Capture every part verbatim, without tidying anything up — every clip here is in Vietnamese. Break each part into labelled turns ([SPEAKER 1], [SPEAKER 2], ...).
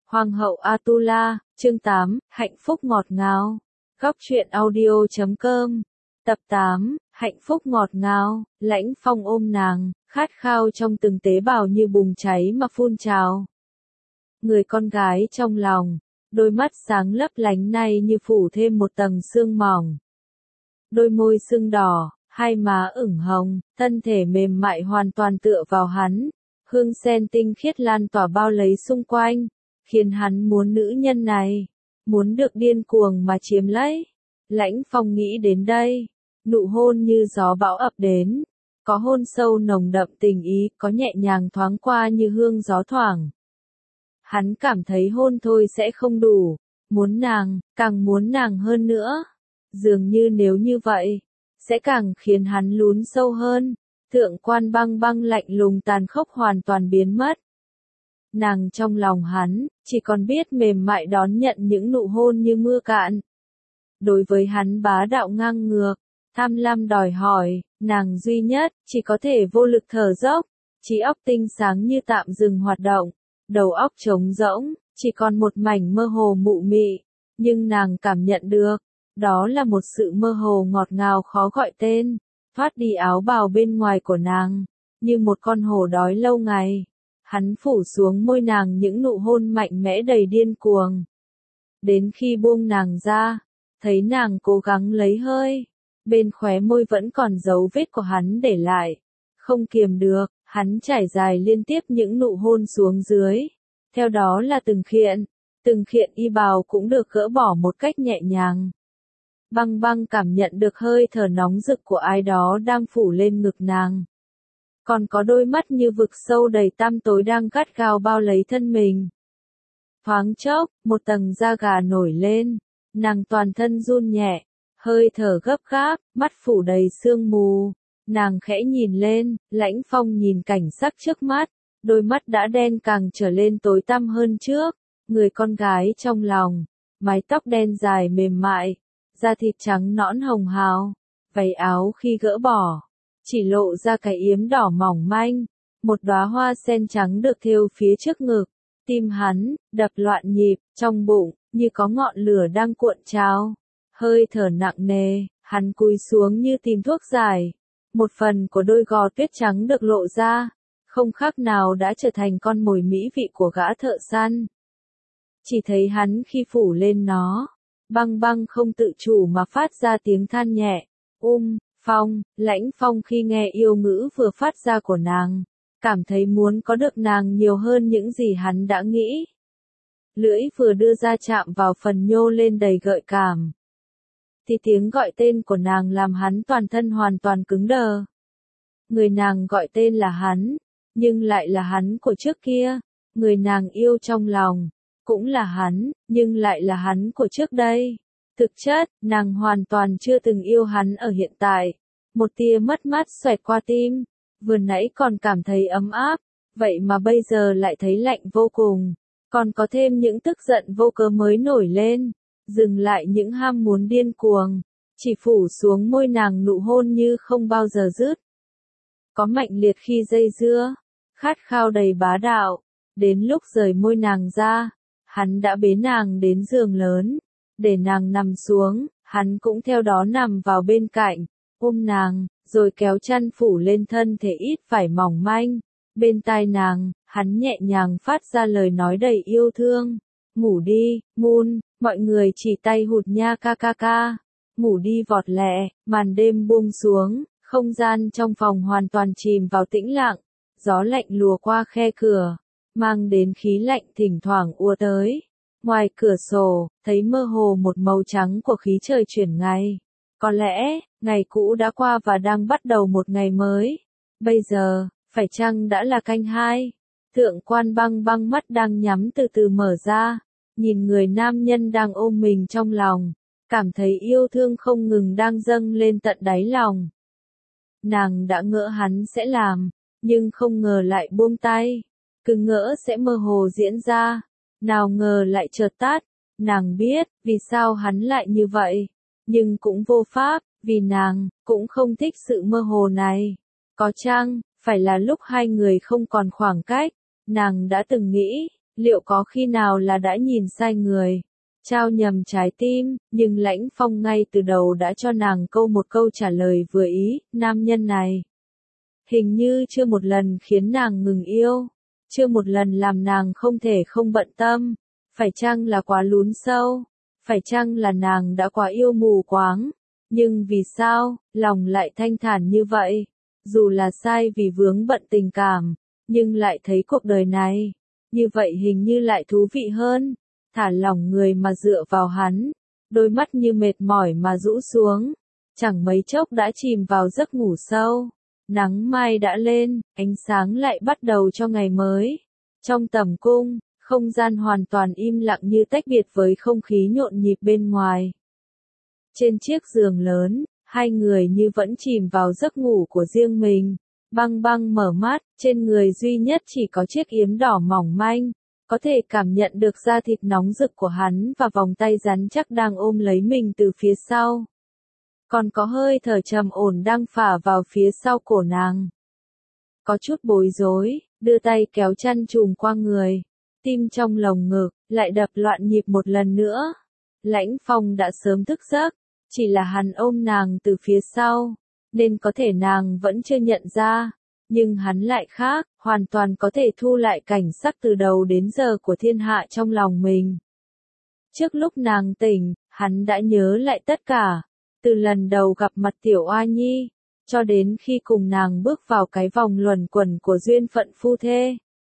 [SPEAKER 1] Hoàng hậu Atula, chương tám, hạnh phúc ngọt ngào. Góc truyện audio chấm com. Tập tám, hạnh phúc ngọt ngào. Lãnh Phong ôm nàng, khát khao trong từng tế bào như bùng cháy mà phun trào. Người con gái trong lòng, đôi mắt sáng lấp lánh này như phủ thêm một tầng sương mỏng. Đôi môi sưng đỏ, hai má ửng hồng, thân thể mềm mại hoàn toàn tựa vào hắn. Hương sen tinh khiết lan tỏa bao lấy xung quanh, khiến hắn muốn nữ nhân này, muốn được điên cuồng mà chiếm lấy. Lãnh Phong nghĩ đến đây, nụ hôn như gió bão ập đến, có hôn sâu nồng đậm tình ý, có nhẹ nhàng thoáng qua như hương gió thoảng. Hắn cảm thấy hôn thôi sẽ không đủ, muốn nàng, càng muốn nàng hơn nữa. Dường như nếu như vậy, sẽ càng khiến hắn lún sâu hơn. Thượng quan băng băng lạnh lùng tàn khốc hoàn toàn biến mất. Nàng trong lòng hắn, chỉ còn biết mềm mại đón nhận những nụ hôn như mưa cạn. Đối với hắn bá đạo ngang ngược, tham lam đòi hỏi, nàng duy nhất, chỉ có thể vô lực thở dốc, trí óc tinh sáng như tạm dừng hoạt động, đầu óc trống rỗng, chỉ còn một mảnh mơ hồ mụ mị, nhưng nàng cảm nhận được, đó là một sự mơ hồ ngọt ngào khó gọi tên. Thoát đi áo bào bên ngoài của nàng, như một con hổ đói lâu ngày. Hắn phủ xuống môi nàng những nụ hôn mạnh mẽ đầy điên cuồng. Đến khi buông nàng ra, thấy nàng cố gắng lấy hơi, bên khóe môi vẫn còn dấu vết của hắn để lại. Không kiềm được, hắn trải dài liên tiếp những nụ hôn xuống dưới. Theo đó là từng khiện, từng khiện y bào cũng được gỡ bỏ một cách nhẹ nhàng. Băng băng cảm nhận được hơi thở nóng rực của ai đó đang phủ lên ngực nàng. Còn có đôi mắt như vực sâu đầy tăm tối đang gắt gao bao lấy thân mình. Thoáng chốc, một tầng da gà nổi lên, nàng toàn thân run nhẹ, hơi thở gấp gáp, mắt phủ đầy sương mù. Nàng khẽ nhìn lên, Lãnh Phong nhìn cảnh sắc trước mắt, đôi mắt đã đen càng trở lên tối tăm hơn trước. Người con gái trong lòng, mái tóc đen dài mềm mại, da thịt trắng nõn hồng hào, váy áo khi gỡ bỏ, chỉ lộ ra cái yếm đỏ mỏng manh, một đóa hoa sen trắng được thêu phía trước ngực. Tim hắn đập loạn nhịp, trong bụng như có ngọn lửa đang cuộn trào, hơi thở nặng nề, hắn cúi xuống như tìm thuốc giải. Một phần của đôi gò tuyết trắng được lộ ra, không khác nào đã trở thành con mồi mỹ vị của gã thợ săn. Chỉ thấy hắn khi phủ lên nó, băng băng không tự chủ mà phát ra tiếng than nhẹ. Um, Phong, Lãnh Phong khi nghe yêu ngữ vừa phát ra của nàng, cảm thấy muốn có được nàng nhiều hơn những gì hắn đã nghĩ. Lưỡi vừa đưa ra chạm vào phần nhô lên đầy gợi cảm, thì tiếng gọi tên của nàng làm hắn toàn thân hoàn toàn cứng đờ. Người nàng gọi tên là hắn, nhưng lại là hắn của trước kia. Người nàng yêu trong lòng, cũng là hắn, nhưng lại là hắn của trước đây. Thực chất, nàng hoàn toàn chưa từng yêu hắn ở hiện tại. Một tia mất mát xoẹt qua tim, vừa nãy còn cảm thấy ấm áp, vậy mà bây giờ lại thấy lạnh vô cùng. Còn có thêm những tức giận vô cớ mới nổi lên, dừng lại những ham muốn điên cuồng, chỉ phủ xuống môi nàng nụ hôn như không bao giờ dứt. Có mạnh liệt khi dây dưa, khát khao đầy bá đạo, đến lúc rời môi nàng ra, hắn đã bế nàng đến giường lớn, để nàng nằm xuống, hắn cũng theo đó nằm vào bên cạnh, ôm nàng, rồi kéo chăn phủ lên thân thể ít phải mỏng manh. Bên tai nàng, hắn nhẹ nhàng phát ra lời nói đầy yêu thương. Ngủ đi, Moon, mọi người chỉ tay hụt nha ca ca ca. Ngủ đi vọt lẹ, màn đêm buông xuống, không gian trong phòng hoàn toàn chìm vào tĩnh lặng. Gió lạnh lùa qua khe cửa, mang đến khí lạnh thỉnh thoảng ùa tới. Ngoài cửa sổ, thấy mơ hồ một màu trắng của khí trời chuyển ngày. Có lẽ, ngày cũ đã qua và đang bắt đầu một ngày mới. Bây giờ, phải chăng đã là canh hai? Thượng quan băng băng mắt đang nhắm từ từ mở ra, nhìn người nam nhân đang ôm mình trong lòng, cảm thấy yêu thương không ngừng đang dâng lên tận đáy lòng. Nàng đã ngỡ hắn sẽ làm, nhưng không ngờ lại buông tay. Cứ ngỡ sẽ mơ hồ diễn ra, nào ngờ lại chợt tắt. Nàng biết, vì sao hắn lại như vậy, nhưng cũng vô pháp, vì nàng cũng không thích sự mơ hồ này. Có chăng phải là lúc hai người không còn khoảng cách, nàng đã từng nghĩ, Liệu có khi nào là đã nhìn sai người, trao nhầm trái tim, nhưng Lãnh Phong ngay từ đầu đã cho nàng câu một câu trả lời vừa ý, nam nhân này. Hình như chưa một lần khiến nàng ngừng yêu, chưa một lần làm nàng không thể không bận tâm, phải chăng là quá lún sâu, phải chăng là nàng đã quá yêu mù quáng, nhưng vì sao, lòng lại thanh thản như vậy, dù là sai vì vướng bận tình cảm, nhưng lại thấy cuộc đời này, như vậy hình như lại thú vị hơn, thả lỏng người mà dựa vào hắn, đôi mắt như mệt mỏi mà rũ xuống, chẳng mấy chốc đã chìm vào giấc ngủ sâu. Nắng mai đã lên, ánh sáng lại bắt đầu cho ngày mới. Trong tầm cung, không gian hoàn toàn im lặng như tách biệt với không khí nhộn nhịp bên ngoài. Trên chiếc giường lớn, hai người như vẫn chìm vào giấc ngủ của riêng mình. Băng Băng mở mắt, trên người duy nhất chỉ có chiếc yếm đỏ mỏng manh, có thể cảm nhận được da thịt nóng rực của hắn và vòng tay rắn chắc đang ôm lấy mình từ phía sau. Còn có hơi thở trầm ổn đang phả vào phía sau cổ nàng. Có chút bối rối, đưa tay kéo chăn trùm qua người, tim trong lồng ngực, lại đập loạn nhịp một lần nữa. Lãnh Phong đã sớm thức giấc, chỉ là hắn ôm nàng từ phía sau, nên có thể nàng vẫn chưa nhận ra, nhưng hắn lại khác, hoàn toàn có thể thu lại cảnh sắc từ đầu đến giờ của thiên hạ trong lòng mình. Trước lúc nàng tỉnh, hắn đã nhớ lại tất cả. Từ lần đầu gặp mặt Tiểu Oa Nhi, cho đến khi cùng nàng bước vào cái vòng luẩn quẩn của duyên phận phu thê.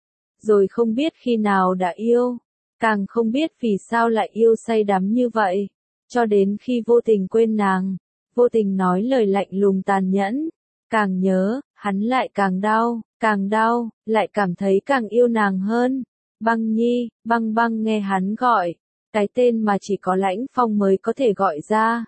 [SPEAKER 1] Rồi không biết khi nào đã yêu, càng không biết vì sao lại yêu say đắm như vậy, cho đến khi vô tình quên nàng, vô tình nói lời lạnh lùng tàn nhẫn, càng nhớ, hắn lại càng đau, càng đau, lại cảm thấy càng yêu nàng hơn. Băng Nhi, Băng Băng nghe hắn gọi, cái tên mà chỉ có Lãnh Phong mới có thể gọi ra.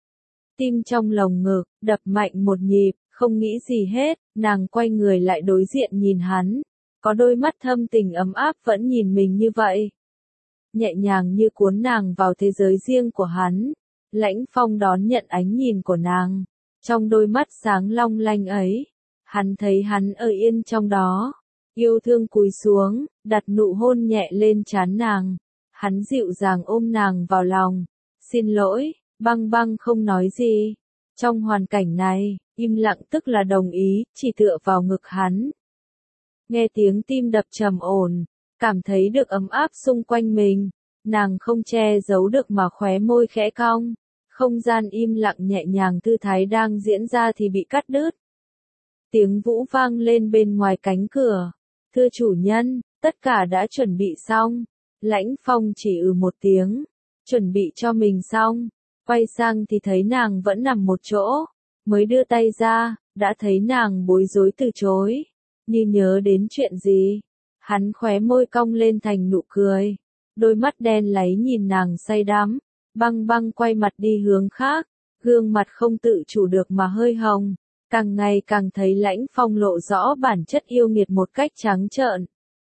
[SPEAKER 1] Tim trong lồng ngực, đập mạnh một nhịp, không nghĩ gì hết, nàng quay người lại đối diện nhìn hắn, có đôi mắt thâm tình ấm áp vẫn nhìn mình như vậy. Nhẹ nhàng như cuốn nàng vào thế giới riêng của hắn, Lãnh Phong đón nhận ánh nhìn của nàng, trong đôi mắt sáng long lanh ấy, hắn thấy hắn ở yên trong đó, yêu thương cúi xuống, đặt nụ hôn nhẹ lên trán nàng, hắn dịu dàng ôm nàng vào lòng, xin lỗi. Băng Băng không nói gì. Trong hoàn cảnh này, im lặng tức là đồng ý, chỉ tựa vào ngực hắn. Nghe tiếng tim đập trầm ổn, cảm thấy được ấm áp xung quanh mình, nàng không che giấu được mà khóe môi khẽ cong. Không gian im lặng nhẹ nhàng thư thái đang diễn ra thì bị cắt đứt. Tiếng vũ vang lên bên ngoài cánh cửa. Thưa chủ nhân, tất cả đã chuẩn bị xong. Lãnh Phong chỉ ừ một tiếng, chuẩn bị cho mình xong. Quay sang thì thấy nàng vẫn nằm một chỗ, mới đưa tay ra, đã thấy nàng bối rối từ chối, như nhớ đến chuyện gì. Hắn khóe môi cong lên thành nụ cười, đôi mắt đen láy nhìn nàng say đắm. Băng Băng quay mặt đi hướng khác, gương mặt không tự chủ được mà hơi hồng, càng ngày càng thấy Lãnh Phong lộ rõ bản chất yêu nghiệt một cách trắng trợn.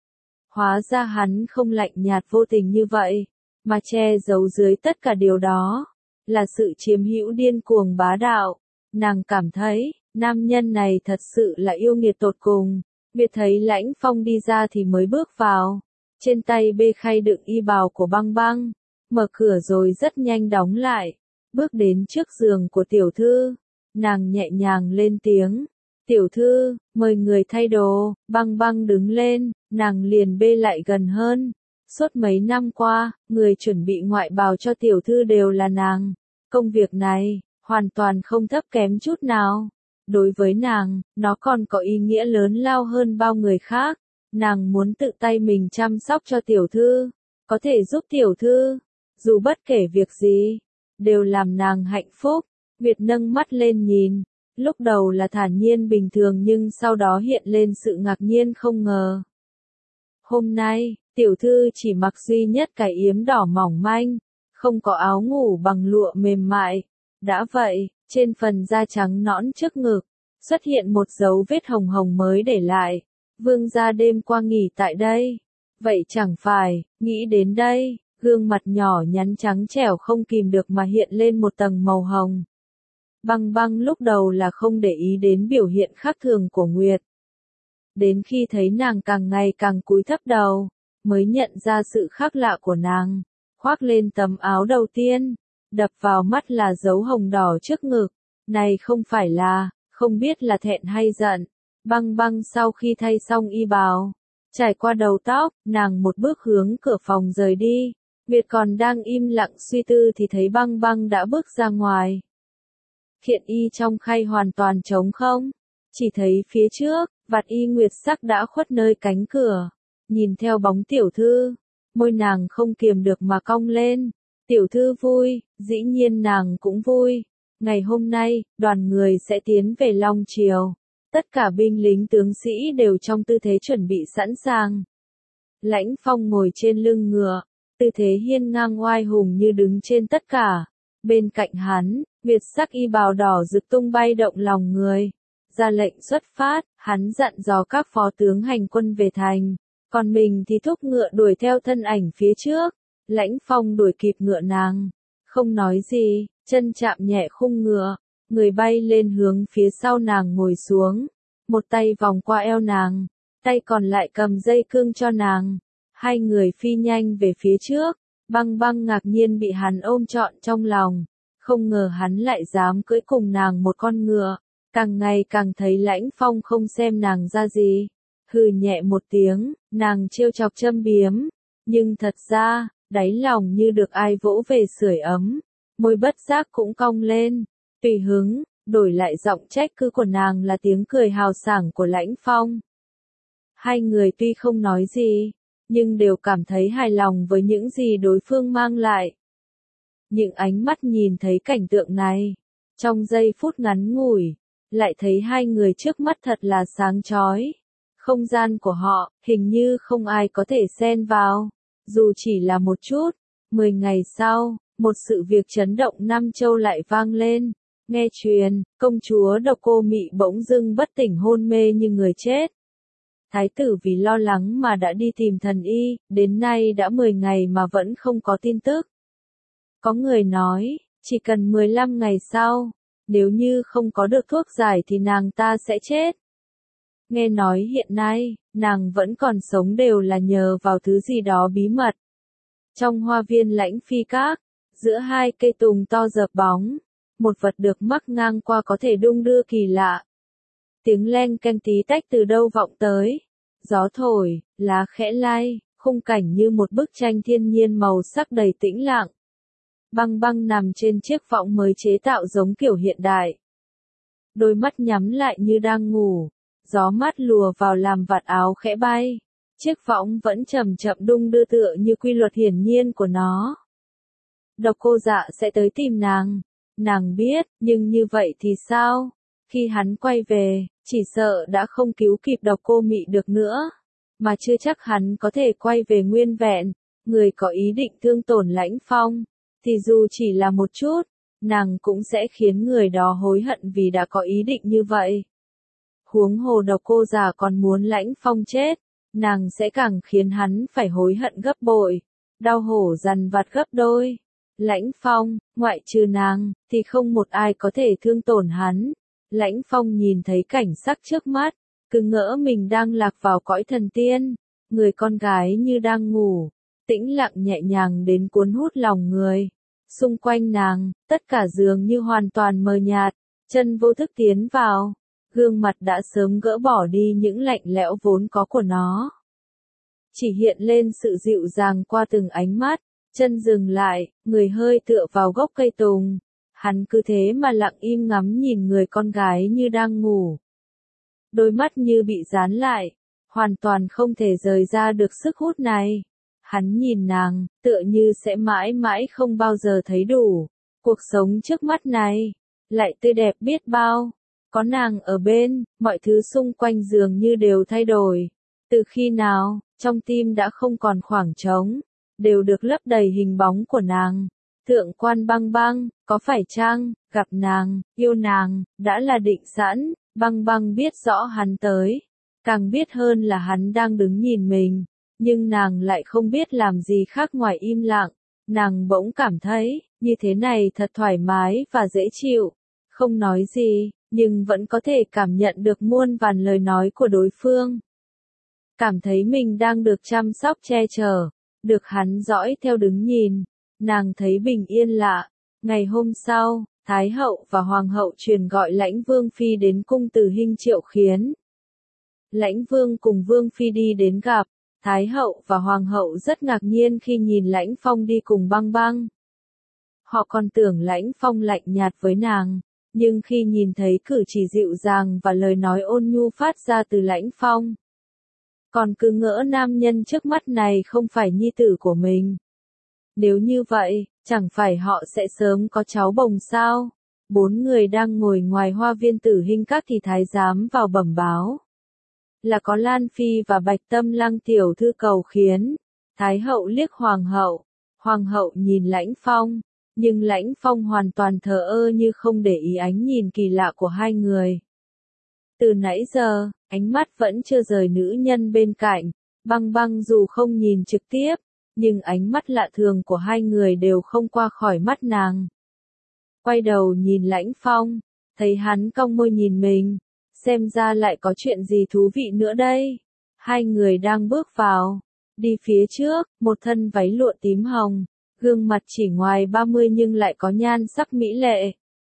[SPEAKER 1] Hóa ra hắn không lạnh nhạt vô tình như vậy, mà che giấu dưới tất cả điều đó là sự chiếm hữu điên cuồng bá đạo. Nàng cảm thấy, nam nhân này thật sự là yêu nghiệt tột cùng. Biệt thấy Lãnh Phong đi ra thì mới bước vào. Trên tay bê khay đựng y bào của Băng Băng. Mở cửa rồi rất nhanh đóng lại. Bước đến trước giường của tiểu thư. Nàng nhẹ nhàng lên tiếng. Tiểu thư, mời người thay đồ. Băng Băng đứng lên, nàng liền bê lại gần hơn. Suốt mấy năm qua, người chuẩn bị ngoại bào cho tiểu thư đều là nàng. Công việc này, hoàn toàn không thấp kém chút nào. Đối với nàng, nó còn có ý nghĩa lớn lao hơn bao người khác. Nàng muốn tự tay mình chăm sóc cho tiểu thư, có thể giúp tiểu thư, dù bất kể việc gì, đều làm nàng hạnh phúc. Nguyệt nâng mắt lên nhìn, lúc đầu là thản nhiên bình thường nhưng sau đó hiện lên sự ngạc nhiên không ngờ. Hôm nay, tiểu thư chỉ mặc duy nhất cái yếm đỏ mỏng manh, không có áo ngủ bằng lụa mềm mại. Đã vậy, trên phần da trắng nõn trước ngực, xuất hiện một dấu vết hồng hồng mới để lại. Vương gia đêm qua nghỉ tại đây. Vậy chẳng phải, nghĩ đến đây, gương mặt nhỏ nhắn trắng trẻo không kìm được mà hiện lên một tầng màu hồng. Băng Băng lúc đầu là không để ý đến biểu hiện khác thường của Nguyệt. Đến khi thấy nàng càng ngày càng cúi thấp đầu, mới nhận ra sự khác lạ của nàng. Khoác lên tấm áo đầu tiên, đập vào mắt là dấu hồng đỏ trước ngực. Này không phải là, không biết là thẹn hay giận. Băng băng sau khi thay xong y bào, trải qua đầu tóc, nàng một bước hướng cửa phòng rời đi. Nguyệt còn đang im lặng suy tư thì thấy băng băng đã bước ra ngoài. Khiện y trong khay hoàn toàn trống không. Chỉ thấy phía trước, vạt y Nguyệt sắc đã khuất nơi cánh cửa. Nhìn theo bóng tiểu thư, môi nàng không kiềm được mà cong lên. Tiểu thư vui, dĩ nhiên nàng cũng vui. Ngày hôm nay, đoàn người sẽ tiến về Long Triều. Tất cả binh lính tướng sĩ đều trong tư thế chuẩn bị sẵn sàng. Lãnh Phong ngồi trên lưng ngựa, tư thế hiên ngang oai hùng như đứng trên tất cả. Bên cạnh hắn, Nguyệt sắc y bào đỏ rực tung bay động lòng người. Ra lệnh xuất phát, hắn dặn dò các phó tướng hành quân về thành. Còn mình thì thúc ngựa đuổi theo thân ảnh phía trước. Lãnh Phong đuổi kịp ngựa nàng. Không nói gì, chân chạm nhẹ khung ngựa. Người bay lên hướng phía sau nàng ngồi xuống. Một tay vòng qua eo nàng. Tay còn lại cầm dây cương cho nàng. Hai người phi nhanh về phía trước. Băng băng ngạc nhiên bị hắn ôm trọn trong lòng. Không ngờ hắn lại dám cưỡi cùng nàng một con ngựa. Càng ngày càng thấy Lãnh Phong không xem nàng ra gì. Hừ nhẹ một tiếng, nàng trêu chọc châm biếm. Nhưng thật ra, đáy lòng như được ai vỗ về sưởi ấm. Môi bất giác cũng cong lên. Tùy hứng, đổi lại giọng trách cứ của nàng là tiếng cười hào sảng của Lãnh Phong. Hai người tuy không nói gì, nhưng đều cảm thấy hài lòng với những gì đối phương mang lại. Những ánh mắt nhìn thấy cảnh tượng này, trong giây phút ngắn ngủi, lại thấy hai người trước mắt thật là sáng chói. Không gian của họ, hình như không ai có thể xen vào, dù chỉ là một chút. Mười ngày sau, một sự việc chấn động Nam Châu lại vang lên. Nghe truyền, công chúa Độc Cô Mị bỗng dưng bất tỉnh hôn mê như người chết. Thái tử vì lo lắng mà đã đi tìm thần y, đến nay đã mười ngày mà vẫn không có tin tức. Có người nói, chỉ cần mười lăm ngày sau, nếu như không có được thuốc giải thì nàng ta sẽ chết. Nghe nói hiện nay, nàng vẫn còn sống đều là nhờ vào thứ gì đó bí mật. Trong hoa viên Lãnh Phi Các, giữa hai cây tùng to dợp bóng, một vật được mắc ngang qua có thể đung đưa kỳ lạ. Tiếng leng keng tí tách từ đâu vọng tới. Gió thổi, lá khẽ lay, khung cảnh như một bức tranh thiên nhiên màu sắc đầy tĩnh lặng. Băng băng nằm trên chiếc võng mới chế tạo giống kiểu hiện đại. Đôi mắt nhắm lại như đang ngủ. Gió mát lùa vào làm vạt áo khẽ bay. Chiếc võng vẫn chậm chậm đung đưa tựa như quy luật hiển nhiên của nó. Độc Cô Dạ sẽ tới tìm nàng. Nàng biết, nhưng như vậy thì sao? Khi hắn quay về, chỉ sợ đã không cứu kịp Độc Cô Mị được nữa. Mà chưa chắc hắn có thể quay về nguyên vẹn. Người có ý định thương tổn Lãnh Phong, thì dù chỉ là một chút, nàng cũng sẽ khiến người đó hối hận vì đã có ý định như vậy. Huống hồ Độc Cô Dạ còn muốn Lãnh Phong chết, nàng sẽ càng khiến hắn phải hối hận gấp bội, đau hổ dằn vặt gấp đôi. Lãnh Phong, ngoại trừ nàng, thì không một ai có thể thương tổn hắn. Lãnh Phong nhìn thấy cảnh sắc trước mắt, cứ ngỡ mình đang lạc vào cõi thần tiên, người con gái như đang ngủ, tĩnh lặng nhẹ nhàng đến cuốn hút lòng người. Xung quanh nàng, tất cả dường như hoàn toàn mờ nhạt, chân vô thức tiến vào, gương mặt đã sớm gỡ bỏ đi những lạnh lẽo vốn có của nó. Chỉ hiện lên sự dịu dàng qua từng ánh mắt, chân dừng lại, người hơi tựa vào gốc cây tùng. Hắn cứ thế mà lặng im ngắm nhìn người con gái như đang ngủ. Đôi mắt như bị dán lại, hoàn toàn không thể rời ra được sức hút này. Hắn nhìn nàng, tựa như sẽ mãi mãi không bao giờ thấy đủ. Cuộc sống trước mắt này, lại tươi đẹp biết bao. Có nàng ở bên, mọi thứ xung quanh dường như đều thay đổi. Từ khi nào, trong tim đã không còn khoảng trống, đều được lấp đầy hình bóng của nàng. Thượng quan Băng Băng, có phải chăng, gặp nàng, yêu nàng, đã là định sẵn. Băng Băng biết rõ hắn tới, càng biết hơn là hắn đang đứng nhìn mình, nhưng nàng lại không biết làm gì khác ngoài im lặng. Nàng bỗng cảm thấy, như thế này thật thoải mái và dễ chịu, không nói gì, nhưng vẫn có thể cảm nhận được muôn vàn lời nói của đối phương. cảm thấy mình đang được chăm sóc che chở, được hắn dõi theo đứng nhìn, nàng thấy bình yên lạ. Ngày hôm sau, Thái hậu và Hoàng hậu truyền gọi Lãnh Vương Phi đến cung từ Hinh triệu khiến. Lãnh Vương cùng Vương Phi đi đến gặp, Thái hậu và Hoàng hậu rất ngạc nhiên khi nhìn Lãnh Phong đi cùng Băng Băng. Họ còn tưởng Lãnh Phong lạnh nhạt với nàng, nhưng khi nhìn thấy cử chỉ dịu dàng và lời nói ôn nhu phát ra từ Lãnh Phong, còn cứ ngỡ nam nhân trước mắt này không phải nhi tử của mình. Nếu như vậy, chẳng phải họ sẽ sớm có cháu bồng sao? Bốn người đang ngồi ngoài hoa viên Tử Hinh các thì thái giám vào bẩm báo. Là có Lan Phi và Bạch Tâm Lăng tiểu thư cầu khiến. Thái hậu liếc hoàng hậu, hoàng hậu nhìn Lãnh Phong, nhưng Lãnh Phong hoàn toàn thờ ơ như không để ý ánh nhìn kỳ lạ của hai người. Từ nãy giờ, ánh mắt vẫn chưa rời nữ nhân bên cạnh, Băng Băng dù không nhìn trực tiếp, nhưng ánh mắt lạ thường của hai người đều không qua khỏi mắt nàng. Quay đầu nhìn Lãnh Phong, thấy hắn cong môi nhìn mình, xem ra lại có chuyện gì thú vị nữa đây. Hai người đang bước vào, đi phía trước, một thân váy lụa tím hồng, gương mặt chỉ ngoài ba mươi nhưng lại có nhan sắc mỹ lệ.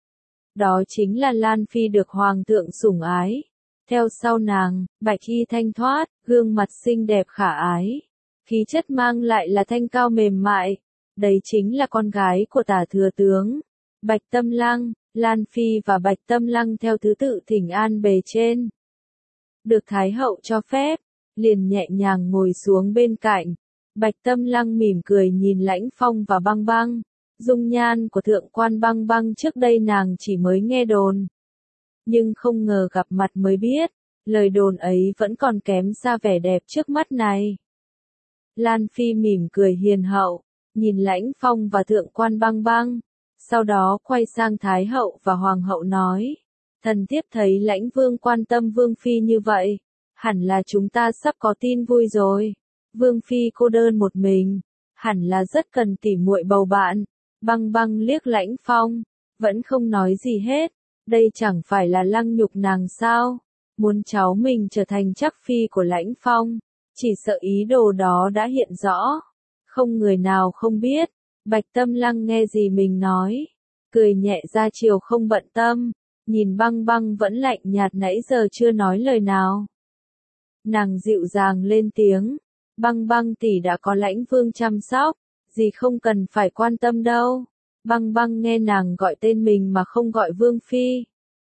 [SPEAKER 1] Đó chính là Lan Phi được Hoàng thượng sủng ái. Theo sau nàng, bạch y thanh thoát, gương mặt xinh đẹp khả ái. Khí chất mang lại là thanh cao mềm mại. Đấy chính là con gái của Tả thừa tướng. Bạch Tâm Lăng, Lan Phi và Bạch Tâm Lăng theo thứ tự thỉnh an bề trên. Được Thái hậu cho phép, liền nhẹ nhàng ngồi xuống bên cạnh. Bạch Tâm Lăng mỉm cười nhìn Lãnh Phong và Băng Băng. Dung nhan của thượng quan Băng Băng trước đây nàng chỉ mới nghe đồn. Nhưng không ngờ gặp mặt mới biết, lời đồn ấy vẫn còn kém xa vẻ đẹp trước mắt này. Lan Phi mỉm cười hiền hậu, nhìn Lãnh Phong và thượng quan Băng Băng. Sau đó quay sang Thái hậu và Hoàng hậu nói. Thần thiếp thấy Lãnh Vương quan tâm Vương Phi như vậy, hẳn là chúng ta sắp có tin vui rồi. Vương Phi cô đơn một mình, hẳn là rất cần tỉ muội bầu bạn. Băng Băng liếc Lãnh Phong, vẫn không nói gì hết. Đây chẳng phải là lăng nhục nàng sao? Muốn cháu mình trở thành chắc phi của Lãnh Phong, chỉ sợ ý đồ đó đã hiện rõ. Không người nào không biết. Bạch Tâm Lăng nghe gì mình nói, cười nhẹ ra chiều không bận tâm, nhìn Băng Băng vẫn lạnh nhạt nãy giờ chưa nói lời nào. Nàng dịu dàng lên tiếng, Băng Băng tỷ đã có Lãnh Vương chăm sóc, gì không cần phải quan tâm đâu. Băng Băng nghe nàng gọi tên mình mà không gọi Vương Phi.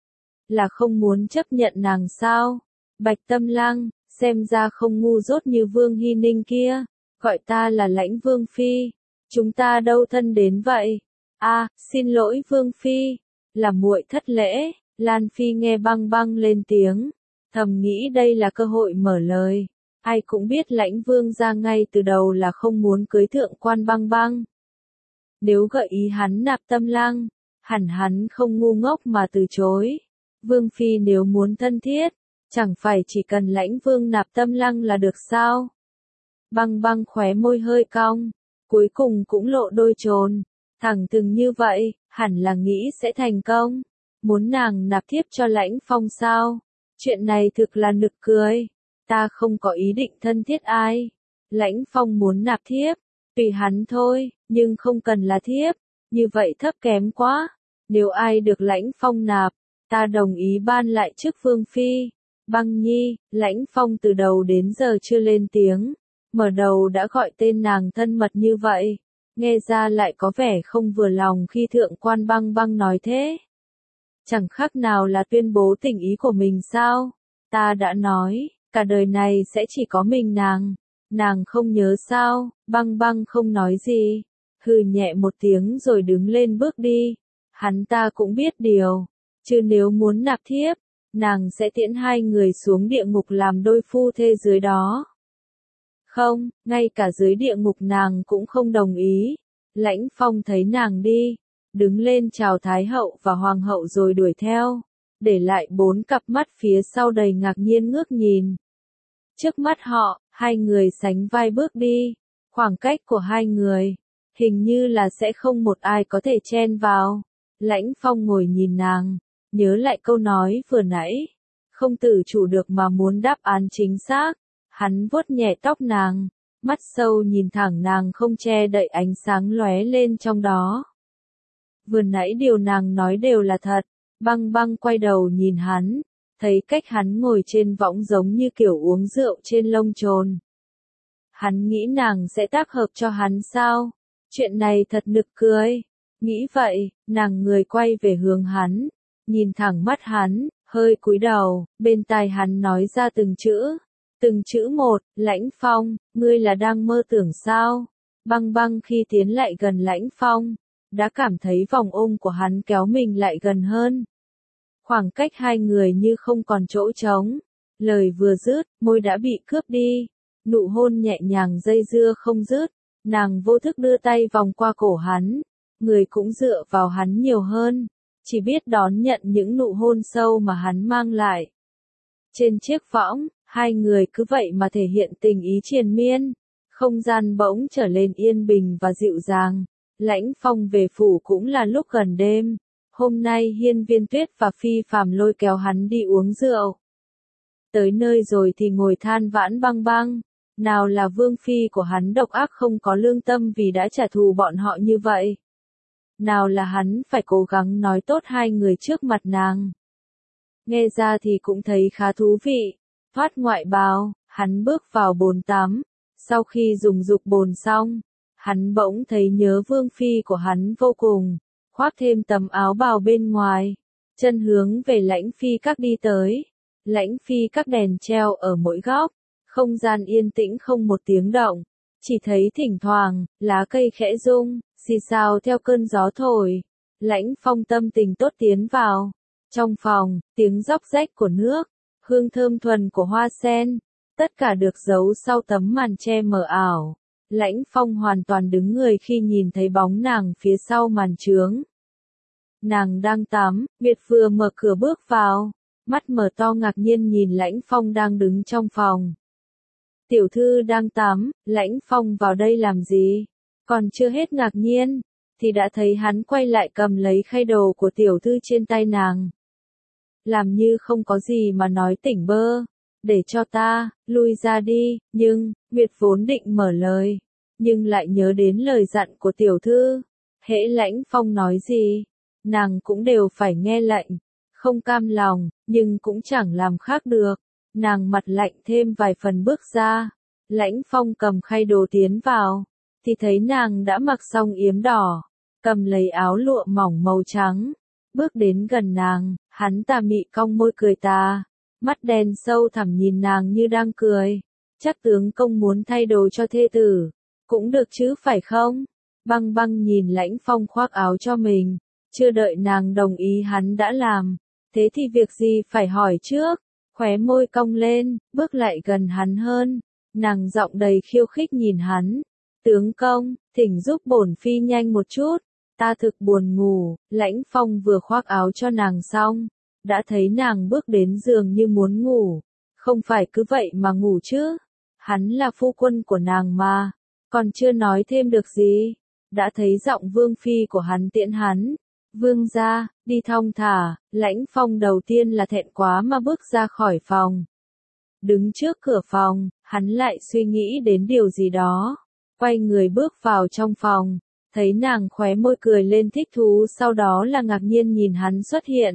[SPEAKER 1] Là không muốn chấp nhận nàng sao? Bạch Tâm Lăng, xem ra không ngu dốt như Vương Hy Ninh kia, gọi ta là Lãnh Vương Phi. Chúng ta đâu thân đến vậy? A, à, xin lỗi Vương Phi, là muội thất lễ. Lan Phi nghe Băng Băng lên tiếng, thầm nghĩ đây là cơ hội mở lời. Ai cũng biết Lãnh Vương ra ngay từ đầu là không muốn cưới thượng quan Băng Băng. Nếu gợi ý hắn nạp Tâm Lăng, hẳn hắn không ngu ngốc mà từ chối. Vương Phi nếu muốn thân thiết, chẳng phải chỉ cần Lãnh Vương nạp Tâm Lăng là được sao? Băng Băng khóe môi hơi cong, cuối cùng cũng lộ đôi chồn, thẳng thừng như vậy, hẳn là nghĩ sẽ thành công. Muốn nàng nạp thiếp cho Lãnh Phong sao? Chuyện này thực là nực cười. Ta không có ý định thân thiết ai. Lãnh Phong muốn nạp thiếp, tùy hắn thôi, nhưng không cần là thiếp. Như vậy thấp kém quá. Nếu ai được Lãnh Phong nạp, ta đồng ý ban lại chức Vương Phi. Băng Nhi, Lãnh Phong từ đầu đến giờ chưa lên tiếng. Mở đầu đã gọi tên nàng thân mật như vậy, nghe ra lại có vẻ không vừa lòng khi thượng quan Băng Băng nói thế. Chẳng khác nào là tuyên bố tình ý của mình sao? Ta đã nói, cả đời này sẽ chỉ có mình nàng. Nàng không nhớ sao? Băng Băng không nói gì, hừ nhẹ một tiếng rồi đứng lên bước đi. Hắn ta cũng biết điều, chứ nếu muốn nạp thiếp, nàng sẽ tiễn hai người xuống địa ngục làm đôi phu thê dưới đó. Không, ngay cả dưới địa ngục nàng cũng không đồng ý. Lãnh Phong thấy nàng đi, đứng lên chào Thái hậu và Hoàng hậu rồi đuổi theo, để lại bốn cặp mắt phía sau đầy ngạc nhiên ngước nhìn. Trước mắt họ, hai người sánh vai bước đi, khoảng cách của hai người, hình như là sẽ không một ai có thể chen vào. Lãnh Phong ngồi nhìn nàng, nhớ lại câu nói vừa nãy, không tự chủ được mà muốn đáp án chính xác. Hắn vuốt nhẹ tóc nàng, mắt sâu nhìn thẳng nàng không che đậy ánh sáng lóe lên trong đó. Vừa nãy điều nàng nói đều là thật, Băng Băng quay đầu nhìn hắn, thấy cách hắn ngồi trên võng giống như kiểu uống rượu trên lông chồn. Hắn nghĩ nàng sẽ tác hợp cho hắn sao? Chuyện này thật nực cười. Nghĩ vậy, nàng người quay về hướng hắn, nhìn thẳng mắt hắn, hơi cúi đầu, bên tai hắn nói ra từng chữ. Từng chữ một, Lãnh Phong, ngươi là đang mơ tưởng sao? Băng Băng khi tiến lại gần Lãnh Phong, đã cảm thấy vòng ôm của hắn kéo mình lại gần hơn. Khoảng cách hai người như không còn chỗ trống. Lời vừa dứt, môi đã bị cướp đi. Nụ hôn nhẹ nhàng dây dưa không dứt. Nàng vô thức đưa tay vòng qua cổ hắn. Người cũng dựa vào hắn nhiều hơn. Chỉ biết đón nhận những nụ hôn sâu mà hắn mang lại. Trên chiếc võng, hai người cứ vậy mà thể hiện tình ý triền miên. Không gian bỗng trở lên yên bình và dịu dàng. Lãnh Phong về phủ cũng là lúc gần đêm. Hôm nay Hiên Viên Tuyết và Phi Phàm lôi kéo hắn đi uống rượu. Tới nơi rồi thì ngồi than vãn Băng Băng. Nào là vương phi của hắn độc ác không có lương tâm vì đã trả thù bọn họ như vậy. Nào là hắn phải cố gắng nói tốt hai người trước mặt nàng. Nghe ra thì cũng thấy khá thú vị. Thoát ngoại bào, hắn bước vào bồn tắm. Sau khi dùng dục bồn xong, hắn bỗng thấy nhớ vương phi của hắn vô cùng. Khoác thêm tấm áo bào bên ngoài, chân hướng về Lãnh Phi Các đi tới. Lãnh Phi Các đèn treo ở mỗi góc, không gian yên tĩnh không một tiếng động, chỉ thấy thỉnh thoảng, lá cây khẽ rung, xì xào theo cơn gió thổi. Lãnh Phong tâm tình tốt tiến vào. Trong phòng, tiếng róc rách của nước, hương thơm thuần của hoa sen, tất cả được giấu sau tấm màn che mờ ảo. Lãnh Phong hoàn toàn đứng người khi nhìn thấy bóng nàng phía sau màn chướng. Nàng đang tắm, Việt vừa mở cửa bước vào, mắt mở to ngạc nhiên nhìn Lãnh Phong đang đứng trong phòng. Tiểu thư đang tắm, Lãnh Phong vào đây làm gì? Còn chưa hết ngạc nhiên, thì đã thấy hắn quay lại cầm lấy khay đồ của tiểu thư trên tay nàng. Làm như không có gì mà nói tỉnh bơ, để cho ta, lui ra đi, nhưng, Việt vốn định mở lời, nhưng lại nhớ đến lời dặn của tiểu thư. Hễ Lãnh Phong nói gì, nàng cũng đều phải nghe lệnh, không cam lòng, nhưng cũng chẳng làm khác được. Nàng mặt lạnh thêm vài phần bước ra, Lãnh Phong cầm khay đồ tiến vào, thì thấy nàng đã mặc xong yếm đỏ, cầm lấy áo lụa mỏng màu trắng, bước đến gần nàng, hắn tà mị cong môi cười tà, mắt đen sâu thẳm nhìn nàng như đang cười. Chắc tướng công muốn thay đồ cho thê tử, cũng được chứ phải không? Băng Băng nhìn Lãnh Phong khoác áo cho mình, chưa đợi nàng đồng ý hắn đã làm, thế thì việc gì phải hỏi trước, khóe môi cong lên, bước lại gần hắn hơn, nàng giọng đầy khiêu khích nhìn hắn, tướng công, thỉnh giúp bổn phi nhanh một chút, ta thực buồn ngủ. Lãnh Phong vừa khoác áo cho nàng xong, đã thấy nàng bước đến giường như muốn ngủ, không phải cứ vậy mà ngủ chứ, hắn là phu quân của nàng mà, còn chưa nói thêm được gì, đã thấy giọng vương phi của hắn tiễn hắn. Vương gia, đi thong thả. Lãnh Phong đầu tiên là thẹn quá mà bước ra khỏi phòng. Đứng trước cửa phòng, hắn lại suy nghĩ đến điều gì đó. Quay người bước vào trong phòng, thấy nàng khóe môi cười lên thích thú, sau đó là ngạc nhiên nhìn hắn xuất hiện.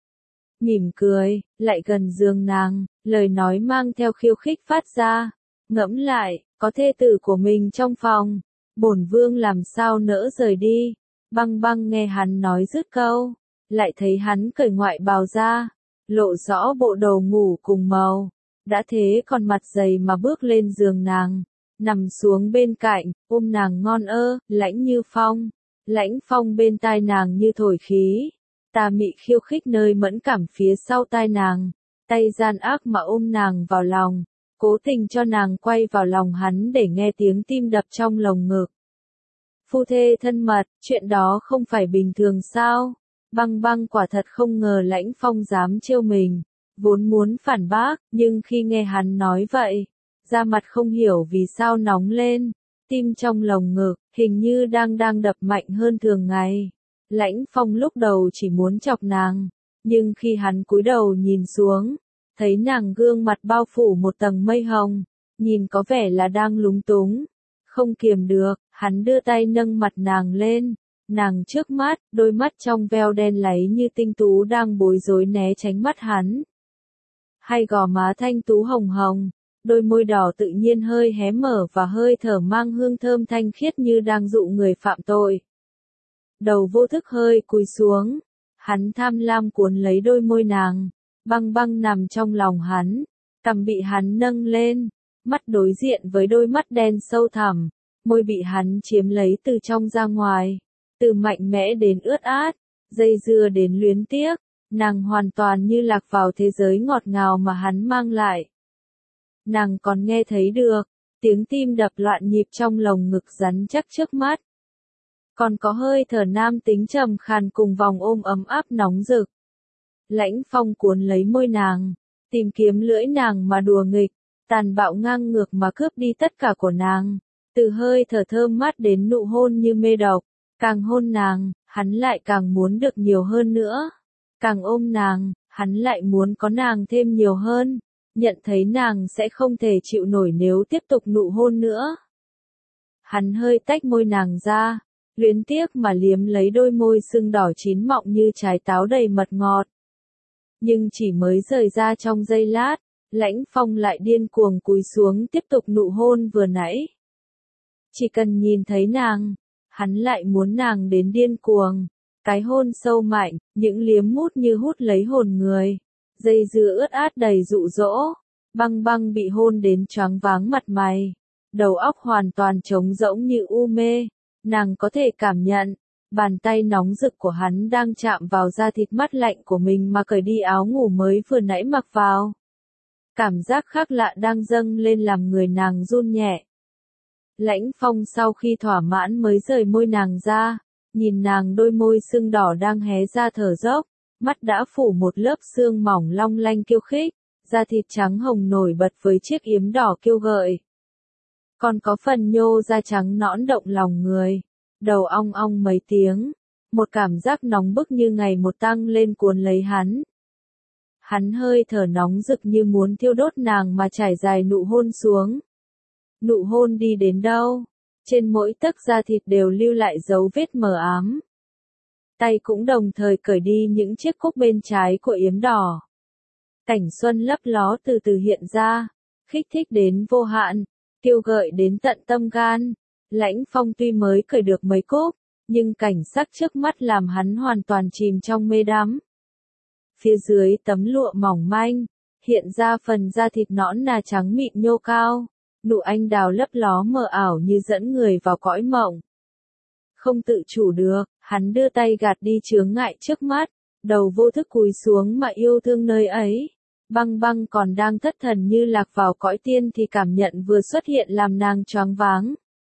[SPEAKER 1] Mỉm cười, lại gần giường nàng, lời nói mang theo khiêu khích phát ra. Ngẫm lại, có thê tử của mình trong phòng, bổn vương làm sao nỡ rời đi. Băng Băng nghe hắn nói dứt câu, lại thấy hắn cởi ngoại bào ra, lộ rõ bộ đồ ngủ cùng màu, đã thế còn mặt dày mà bước lên giường nàng, nằm xuống bên cạnh, ôm nàng ngon ơ, Lãnh như phong. Lãnh Phong bên tai nàng như thổi khí, tà mị khiêu khích nơi mẫn cảm phía sau tai nàng, tay gian ác mà ôm nàng vào lòng, cố tình cho nàng quay vào lòng hắn để nghe tiếng tim đập trong lồng ngực. Phu thê thân mật, chuyện đó không phải bình thường sao? Băng Băng quả thật không ngờ Lãnh Phong dám trêu mình, vốn muốn phản bác, nhưng khi nghe hắn nói vậy, da mặt không hiểu vì sao nóng lên, tim trong lồng ngực, hình như đang đang đập mạnh hơn thường ngày. Lãnh Phong lúc đầu chỉ muốn chọc nàng, nhưng khi hắn cúi đầu nhìn xuống, thấy nàng gương mặt bao phủ một tầng mây hồng, nhìn có vẻ là đang lúng túng. Không kiềm được, hắn đưa tay nâng mặt nàng lên. Nàng trước mắt, đôi mắt trong veo đen láy như tinh tú đang bối rối né tránh mắt hắn. Hai gò má thanh tú hồng hồng, đôi môi đỏ tự nhiên hơi hé mở và hơi thở mang hương thơm thanh khiết như đang dụ người phạm tội. Đầu vô thức hơi cúi xuống, hắn tham lam cuốn lấy đôi môi nàng, băng băng nằm trong lòng hắn, cằm bị hắn nâng lên, mắt đối diện với đôi mắt đen sâu thẳm, môi bị hắn chiếm lấy từ trong ra ngoài, từ mạnh mẽ đến ướt át, dây dưa đến luyến tiếc, nàng hoàn toàn như lạc vào thế giới ngọt ngào mà hắn mang lại. Nàng còn nghe thấy được tiếng tim đập loạn nhịp trong lồng ngực rắn chắc trước mắt. Còn có hơi thở nam tính trầm khàn cùng vòng ôm ấm áp nóng rực. Lãnh Phong cuốn lấy môi nàng, tìm kiếm lưỡi nàng mà đùa nghịch, tàn bạo ngang ngược mà cướp đi tất cả của nàng, từ hơi thở thơm mát đến nụ hôn như mê độc. Càng hôn nàng, hắn lại càng muốn được nhiều hơn nữa. Càng ôm nàng, hắn lại muốn có nàng thêm nhiều hơn. Nhận thấy nàng sẽ không thể chịu nổi nếu tiếp tục nụ hôn nữa. Hắn hơi tách môi nàng ra, luyến tiếc mà liếm lấy đôi môi sưng đỏ chín mọng như trái táo đầy mật ngọt. Nhưng chỉ mới rời ra trong giây lát, Lãnh Phong lại điên cuồng cúi xuống tiếp tục nụ hôn vừa nãy. Chỉ cần nhìn thấy nàng, hắn lại muốn nàng đến điên cuồng. Cái hôn sâu mạnh, những liếm mút như hút lấy hồn người. Dây dưa ướt át đầy dụ dỗ, băng băng bị hôn đến choáng váng mặt mày. Đầu óc hoàn toàn trống rỗng như u mê. Nàng có thể cảm nhận, bàn tay nóng rực của hắn đang chạm vào da thịt mát lạnh của mình mà cởi đi áo ngủ mới vừa nãy mặc vào. Cảm giác khác lạ đang dâng lên làm người nàng run nhẹ. Lãnh Phong sau khi thỏa mãn mới rời môi nàng ra, nhìn nàng đôi môi sưng đỏ đang hé ra thở dốc, mắt đã phủ một lớp sương mỏng long lanh kiêu khích, da thịt trắng hồng nổi bật với chiếc yếm đỏ kiêu gợi. Còn có phần nhô da trắng nõn động lòng người, đầu ong ong mấy tiếng, một cảm giác nóng bức như ngày một tăng lên cuốn lấy hắn. Hắn hơi thở nóng rực như muốn thiêu đốt nàng mà trải dài nụ hôn xuống. Nụ hôn đi đến đâu, trên mỗi tấc da thịt đều lưu lại dấu vết mờ ám. Tay cũng đồng thời cởi đi những chiếc cúc bên trái của yếm đỏ. Cảnh xuân lấp ló từ từ hiện ra, kích thích đến vô hạn, kiêu gợi đến tận tâm gan. Lãnh Phong tuy mới cởi được mấy cúc, nhưng cảnh sắc trước mắt làm hắn hoàn toàn chìm trong mê đắm. Phía dưới tấm lụa mỏng manh, hiện ra phần da thịt nõn nà trắng mịn nhô cao, nụ anh đào lấp ló mờ ảo như dẫn người vào cõi mộng. Không tự chủ được, hắn đưa tay gạt đi chướng ngại trước mắt, đầu vô thức cúi xuống mà yêu thương nơi ấy. Băng băng còn đang thất thần như lạc vào cõi tiên thì cảm nhận vừa xuất hiện làm nàng choáng váng.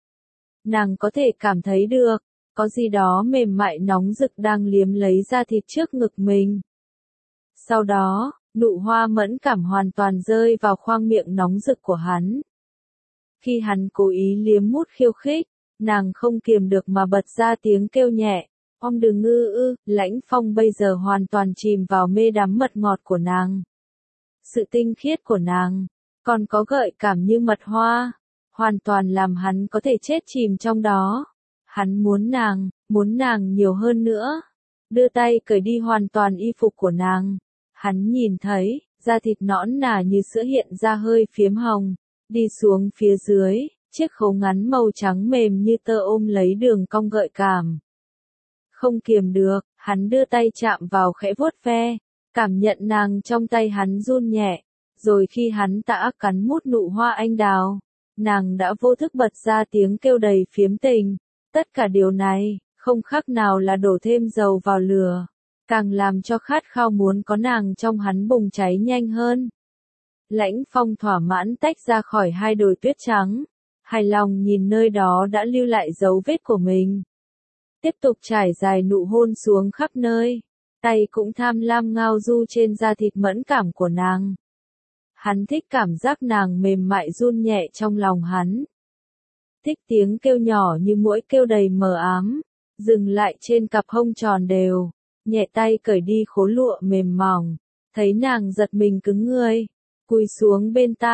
[SPEAKER 1] Nàng có thể cảm thấy được, có gì đó mềm mại nóng rực đang liếm lấy da thịt trước ngực mình. Sau đó, nụ hoa mẫn cảm hoàn toàn rơi vào khoang miệng nóng rực của hắn. Khi hắn cố ý liếm mút khiêu khích, nàng không kiềm được mà bật ra tiếng kêu nhẹ, "Ông đừng ngư ư." Lãnh Phong bây giờ hoàn toàn chìm vào mê đắm mật ngọt của nàng. Sự tinh khiết của nàng, còn có gợi cảm như mật hoa, hoàn toàn làm hắn có thể chết chìm trong đó. Hắn muốn nàng, muốn nàng nhiều hơn nữa. Đưa tay cởi đi hoàn toàn y phục của nàng. Hắn nhìn thấy, da thịt nõn nà như sữa hiện ra hơi phiếm hồng. Đi xuống phía dưới, chiếc khấu ngắn màu trắng mềm như tơ ôm lấy đường cong gợi cảm. Không kiềm được, hắn đưa tay chạm vào khẽ vuốt ve, cảm nhận nàng trong tay hắn run nhẹ, rồi khi hắn tã cắn mút nụ hoa anh đào, nàng đã vô thức bật ra tiếng kêu đầy phiếm tình. Tất cả điều này, không khác nào là đổ thêm dầu vào lửa, càng làm cho khát khao muốn có nàng trong hắn bùng cháy nhanh hơn. Lãnh Phong thỏa mãn tách ra khỏi hai đồi tuyết trắng, hài lòng nhìn nơi đó đã lưu lại dấu vết của mình. Tiếp tục trải dài nụ hôn xuống khắp nơi, tay cũng tham lam ngao du trên da thịt mẫn cảm của nàng. Hắn thích cảm giác nàng mềm mại run nhẹ trong lòng hắn. Thích tiếng kêu nhỏ như muỗi kêu đầy mờ ám, dừng lại trên cặp hông tròn đều, nhẹ tay cởi đi khố lụa mềm mỏng, thấy nàng giật mình cứng người, cúi xuống bên tai,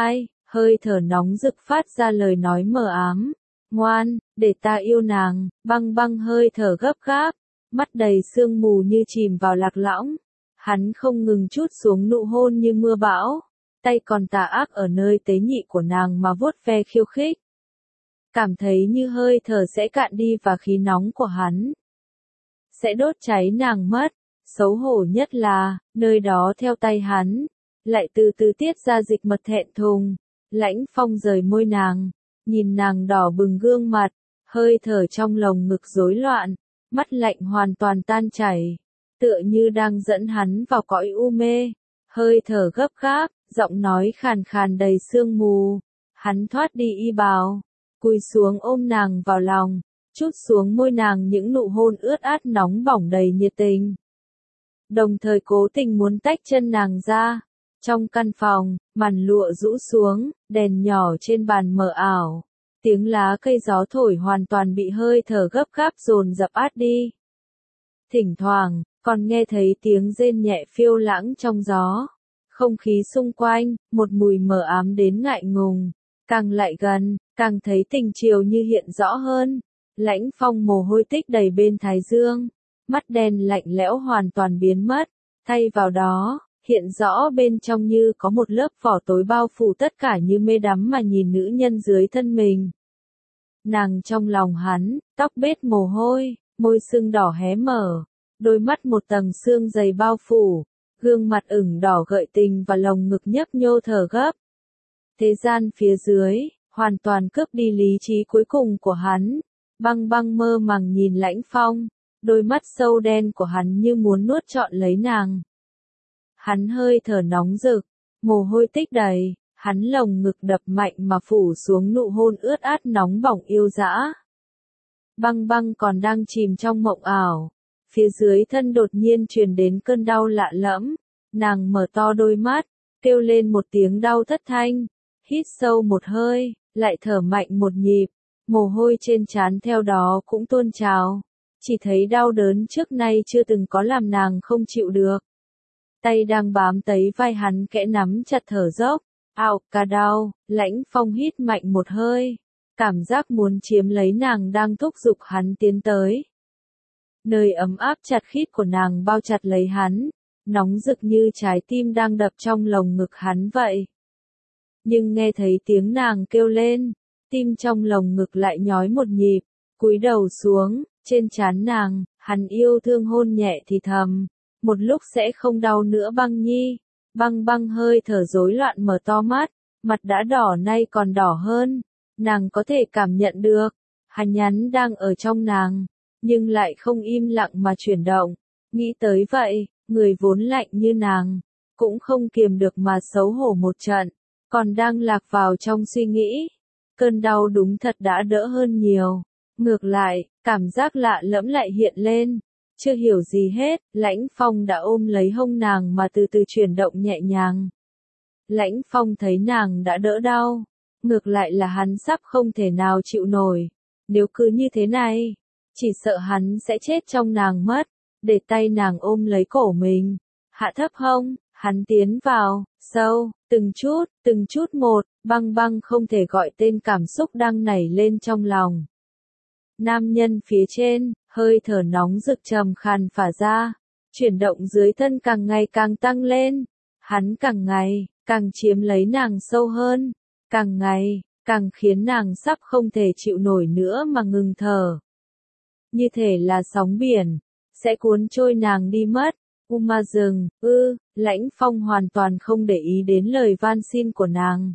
[SPEAKER 1] hơi thở nóng rực phát ra lời nói mờ ám. Ngoan, để ta yêu nàng, băng băng hơi thở gấp gáp, mắt đầy sương mù như chìm vào lạc lõng. Hắn không ngừng trút xuống nụ hôn như mưa bão, tay còn tà ác ở nơi tế nhị của nàng mà vuốt ve khiêu khích. Cảm thấy như hơi thở sẽ cạn đi và khí nóng của hắn sẽ đốt cháy nàng mất. Xấu hổ nhất là, nơi đó theo tay hắn, lại từ từ tiết ra dịch mật thẹn thùng. Lãnh Phong rời môi nàng, nhìn nàng đỏ bừng gương mặt, hơi thở trong lồng ngực rối loạn, mắt lạnh hoàn toàn tan chảy, tựa như đang dẫn hắn vào cõi u mê. Hơi thở gấp gáp, giọng nói khàn khàn đầy sương mù. Hắn thoát đi y bào, cúi xuống ôm nàng vào lòng, trút xuống môi nàng những nụ hôn ướt át nóng bỏng đầy nhiệt tình. Đồng thời cố tình muốn tách chân nàng ra. Trong căn phòng, màn lụa rũ xuống, đèn nhỏ trên bàn mờ ảo. Tiếng lá cây gió thổi hoàn toàn bị hơi thở gấp gáp dồn dập át đi. Thỉnh thoảng, còn nghe thấy tiếng rên nhẹ phiêu lãng trong gió. Không khí xung quanh, một mùi mờ ám đến ngại ngùng. Càng lại gần, càng thấy tình chiều như hiện rõ hơn. Lãnh Phong mồ hôi tích đầy bên thái dương. Mắt đen lạnh lẽo hoàn toàn biến mất. Thay vào đó, hiện rõ bên trong như có một lớp vỏ tối bao phủ tất cả như mê đắm mà nhìn nữ nhân dưới thân mình. Nàng trong lòng hắn, tóc bết mồ hôi, môi sưng đỏ hé mở, đôi mắt một tầng sương dày bao phủ, gương mặt ửng đỏ gợi tình và lồng ngực nhấp nhô thở gấp. Thế gian phía dưới, hoàn toàn cướp đi lý trí cuối cùng của hắn. Băng băng mơ màng nhìn Lãnh Phong, đôi mắt sâu đen của hắn như muốn nuốt trọn lấy nàng. Hắn hơi thở nóng rực, mồ hôi tích đầy, hắn lồng ngực đập mạnh mà phủ xuống nụ hôn ướt át nóng bỏng yêu dã. Băng băng còn đang chìm trong mộng ảo, phía dưới thân đột nhiên truyền đến cơn đau lạ lẫm, nàng mở to đôi mắt, kêu lên một tiếng đau thất thanh, hít sâu một hơi, lại thở mạnh một nhịp, mồ hôi trên trán theo đó cũng tuôn trào, chỉ thấy đau đớn trước nay chưa từng có làm nàng không chịu được. Tay đang bám tấy vai hắn kẽ nắm chặt thở dốc, ào cả đau. Lãnh Phong hít mạnh một hơi, cảm giác muốn chiếm lấy nàng đang thúc giục hắn tiến tới. Nơi ấm áp chặt khít của nàng bao chặt lấy hắn, nóng rực như trái tim đang đập trong lồng ngực hắn vậy. Nhưng nghe thấy tiếng nàng kêu lên, tim trong lồng ngực lại nhói một nhịp, cúi đầu xuống, trên trán nàng, hắn yêu thương hôn nhẹ thì thầm. Một lúc sẽ không đau nữa băng nhi. Băng băng hơi thở rối loạn mở to mắt, mặt đã đỏ nay còn đỏ hơn. Nàng có thể cảm nhận được, hắn nhắn đang ở trong nàng, nhưng lại không im lặng mà chuyển động. Nghĩ tới vậy, người vốn lạnh như nàng, cũng không kiềm được mà xấu hổ một trận, còn đang lạc vào trong suy nghĩ. Cơn đau đúng thật đã đỡ hơn nhiều. Ngược lại, cảm giác lạ lẫm lại hiện lên. Chưa hiểu gì hết, Lãnh Phong đã ôm lấy hông nàng mà từ từ chuyển động nhẹ nhàng. Lãnh Phong thấy nàng đã đỡ đau, ngược lại là hắn sắp không thể nào chịu nổi. Nếu cứ như thế này, chỉ sợ hắn sẽ chết trong nàng mất. Để tay nàng ôm lấy cổ mình, hạ thấp hông, hắn tiến vào, sâu, từng chút, từng chút một, băng băng không thể gọi tên cảm xúc đang nảy lên trong lòng. Nam nhân phía trên, hơi thở nóng rực trầm khàn phả ra, chuyển động dưới thân càng ngày càng tăng lên, hắn càng ngày, càng chiếm lấy nàng sâu hơn, càng ngày, càng khiến nàng sắp không thể chịu nổi nữa mà ngừng thở. Như thể là sóng biển, sẽ cuốn trôi nàng đi mất. Uma rừng, ư, Lãnh Phong hoàn toàn không để ý đến lời van xin của nàng.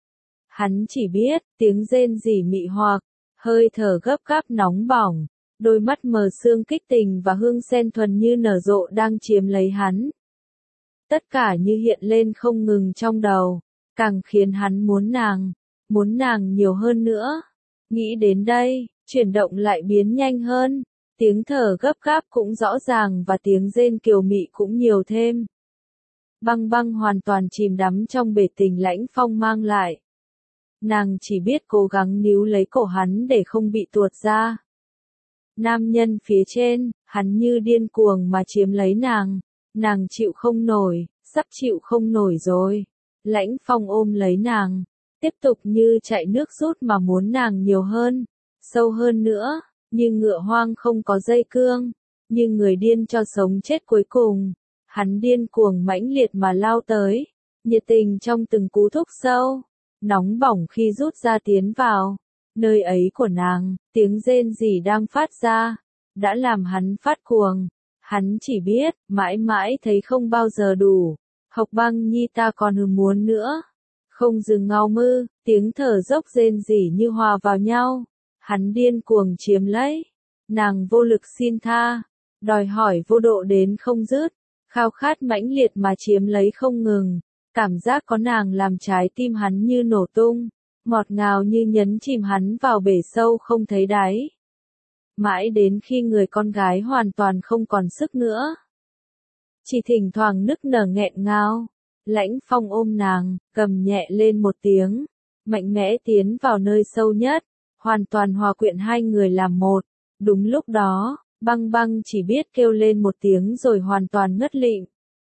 [SPEAKER 1] Hắn chỉ biết, tiếng rên rỉ mị hoặc, hơi thở gấp gáp nóng bỏng, đôi mắt mờ sương kích tình và hương sen thuần như nở rộ đang chiếm lấy hắn. Tất cả như hiện lên không ngừng trong đầu, càng khiến hắn muốn nàng, muốn nàng nhiều hơn nữa. Nghĩ đến đây, chuyển động lại biến nhanh hơn, tiếng thở gấp gáp cũng rõ ràng và tiếng rên kiều mị cũng nhiều thêm. Băng băng hoàn toàn chìm đắm trong bể tình Lãnh Phong mang lại. Nàng chỉ biết cố gắng níu lấy cổ hắn để không bị tuột ra. Nam nhân phía trên, hắn như điên cuồng mà chiếm lấy nàng. Nàng chịu không nổi, sắp chịu không nổi rồi. Lãnh Phong ôm lấy nàng, tiếp tục như chạy nước rút mà muốn nàng nhiều hơn, sâu hơn nữa, như ngựa hoang không có dây cương, như người điên cho sống chết cuối cùng. Hắn điên cuồng mãnh liệt mà lao tới, nhiệt tình trong từng cú thúc sâu, nóng bỏng khi rút ra tiến vào. Nơi ấy của nàng, tiếng rên rỉ đang phát ra, đã làm hắn phát cuồng. Hắn chỉ biết, mãi mãi thấy không bao giờ đủ. Học Băng Nhi ta còn hừ muốn nữa. Không dừng ngao mư, tiếng thở dốc rên rỉ như hòa vào nhau. Hắn điên cuồng chiếm lấy. Nàng vô lực xin tha, đòi hỏi vô độ đến không dứt, khao khát mãnh liệt mà chiếm lấy không ngừng. Cảm giác có nàng làm trái tim hắn như nổ tung, ngọt ngào như nhấn chìm hắn vào bể sâu không thấy đáy. Mãi đến khi người con gái hoàn toàn không còn sức nữa, chỉ thỉnh thoảng nức nở nghẹn ngào, Lãnh Phong ôm nàng, cầm nhẹ lên một tiếng, mạnh mẽ tiến vào nơi sâu nhất, hoàn toàn hòa quyện hai người làm một. Đúng lúc đó, Băng Băng chỉ biết kêu lên một tiếng rồi hoàn toàn ngất lịm.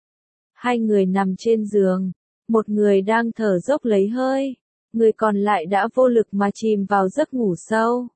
[SPEAKER 1] Hai người nằm trên giường, một người đang thở dốc lấy hơi, người còn lại đã vô lực mà chìm vào giấc ngủ sâu.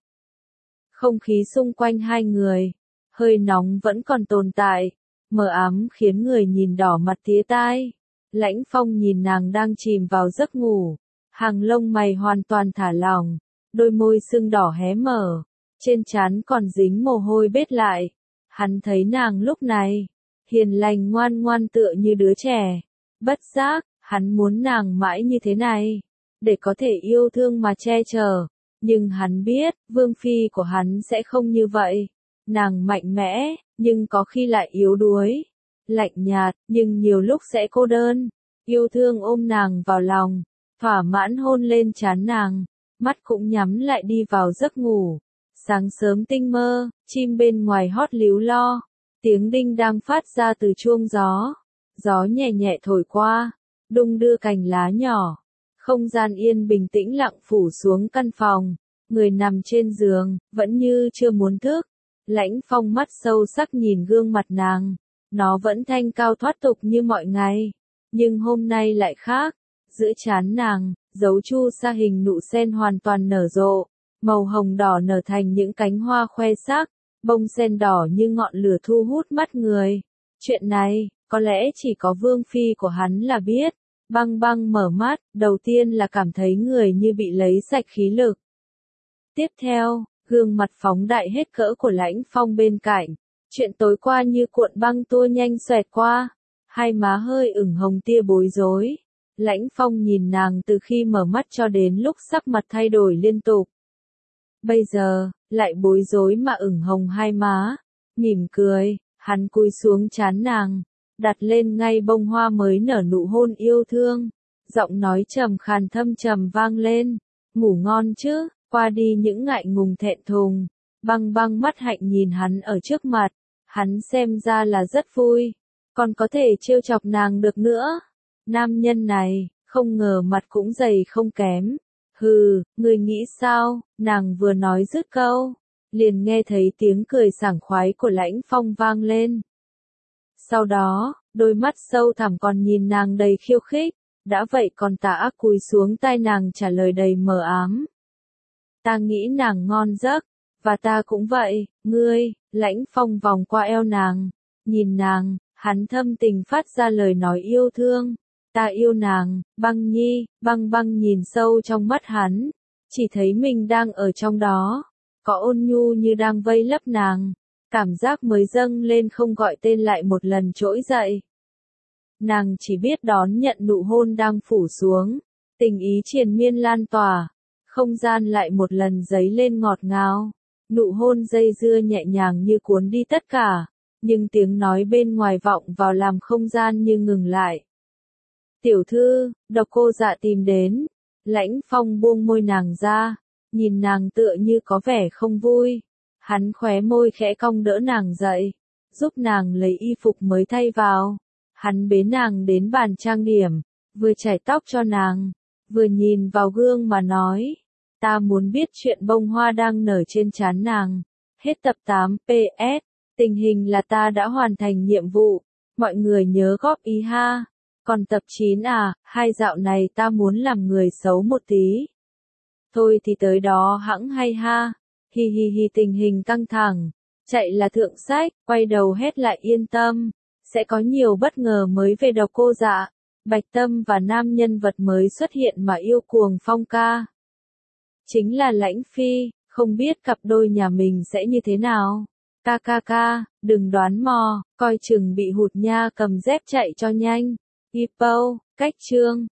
[SPEAKER 1] Không khí xung quanh hai người, hơi nóng vẫn còn tồn tại, mờ ám khiến người nhìn đỏ mặt tía tai. Lãnh Phong nhìn nàng đang chìm vào giấc ngủ, hàng lông mày hoàn toàn thả lỏng, đôi môi sưng đỏ hé mở, trên trán còn dính mồ hôi bết lại. Hắn thấy nàng lúc này, hiền lành ngoan ngoan tựa như đứa trẻ. Bất giác, hắn muốn nàng mãi như thế này, để có thể yêu thương mà che chở. Nhưng hắn biết, vương phi của hắn sẽ không như vậy. Nàng mạnh mẽ, nhưng có khi lại yếu đuối. Lạnh nhạt, nhưng nhiều lúc sẽ cô đơn. Yêu thương ôm nàng vào lòng, thỏa mãn hôn lên trán nàng, mắt cũng nhắm lại đi vào giấc ngủ. Sáng sớm tinh mơ, chim bên ngoài hót líu lo, tiếng đinh đang phát ra từ chuông gió. Gió nhẹ nhẹ thổi qua, đung đưa cành lá nhỏ. Không gian yên bình tĩnh lặng phủ xuống căn phòng, người nằm trên giường, vẫn như chưa muốn thức. Lãnh Phong mắt sâu sắc nhìn gương mặt nàng, nó vẫn thanh cao thoát tục như mọi ngày, nhưng hôm nay lại khác. Giữa trán nàng, dấu chu sa hình nụ sen hoàn toàn nở rộ, màu hồng đỏ nở thành những cánh hoa khoe sắc, bông sen đỏ như ngọn lửa thu hút mắt người. Chuyện này, có lẽ chỉ có vương phi của hắn là biết. Băng Băng mở mắt, đầu tiên là cảm thấy người như bị lấy sạch khí lực. Tiếp theo, gương mặt phóng đại hết cỡ của Lãnh Phong bên cạnh, chuyện tối qua như cuộn băng tua nhanh xoẹt qua, hai má hơi ửng hồng tia bối rối. Lãnh Phong nhìn nàng từ khi mở mắt cho đến lúc sắc mặt thay đổi liên tục. Bây giờ, lại bối rối mà ửng hồng hai má, mỉm cười, hắn cúi xuống trán nàng, đặt lên ngay bông hoa mới nở nụ hôn yêu thương. Giọng nói trầm khàn thâm trầm vang lên, ngủ ngon chứ, qua đi những ngại ngùng thẹn thùng. Băng Băng mắt hạnh nhìn hắn ở trước mặt, hắn xem ra là rất vui, còn có thể trêu chọc nàng được nữa. Nam nhân này, không ngờ mặt cũng dày không kém. Hừ, người nghĩ sao? Nàng vừa nói dứt câu, liền nghe thấy tiếng cười sảng khoái của Lãnh Phong vang lên. Sau đó, đôi mắt sâu thẳm còn nhìn nàng đầy khiêu khích, đã vậy còn tà ác cúi xuống tai nàng trả lời đầy mờ ám. Ta nghĩ nàng ngon giấc, và ta cũng vậy, ngươi. Lãnh Phong vòng qua eo nàng, nhìn nàng, hắn thâm tình phát ra lời nói yêu thương. Ta yêu nàng, Băng Nhi. Băng Băng nhìn sâu trong mắt hắn, chỉ thấy mình đang ở trong đó, có ôn nhu như đang vây lấp nàng. Cảm giác mới dâng lên không gọi tên lại một lần trỗi dậy. Nàng chỉ biết đón nhận nụ hôn đang phủ xuống, tình ý triền miên lan tỏa, không gian lại một lần dấy lên ngọt ngào. Nụ hôn dây dưa nhẹ nhàng như cuốn đi tất cả, nhưng tiếng nói bên ngoài vọng vào làm không gian như ngừng lại. Tiểu thư, Độc Cô Dạ tìm đến. Lãnh Phong buông môi nàng ra, nhìn nàng tựa như có vẻ không vui. Hắn khóe môi khẽ cong đỡ nàng dậy, giúp nàng lấy y phục mới thay vào. Hắn bế nàng đến bàn trang điểm, vừa chải tóc cho nàng, vừa nhìn vào gương mà nói. Ta muốn biết chuyện bông hoa đang nở trên trán nàng. Hết tập tám. pê ét. Tình hình là ta đã hoàn thành nhiệm vụ. Mọi người nhớ góp ý ha. Còn tập chín à, hai dạo này ta muốn làm người xấu một tí. Thôi thì tới đó hẵng hay ha. Hi hi hi tình hình căng thẳng. Chạy là thượng sách, quay đầu hết lại yên tâm. Sẽ có nhiều bất ngờ mới về đầu cô dạ. Bạch Tâm và nam nhân vật mới xuất hiện mà yêu cuồng Phong ca. Chính là Lãnh Phi, không biết cặp đôi nhà mình sẽ như thế nào. Ca ca ca, đừng đoán mò, coi chừng bị hụt nha, cầm dép chạy cho nhanh. Ipo, cách chương.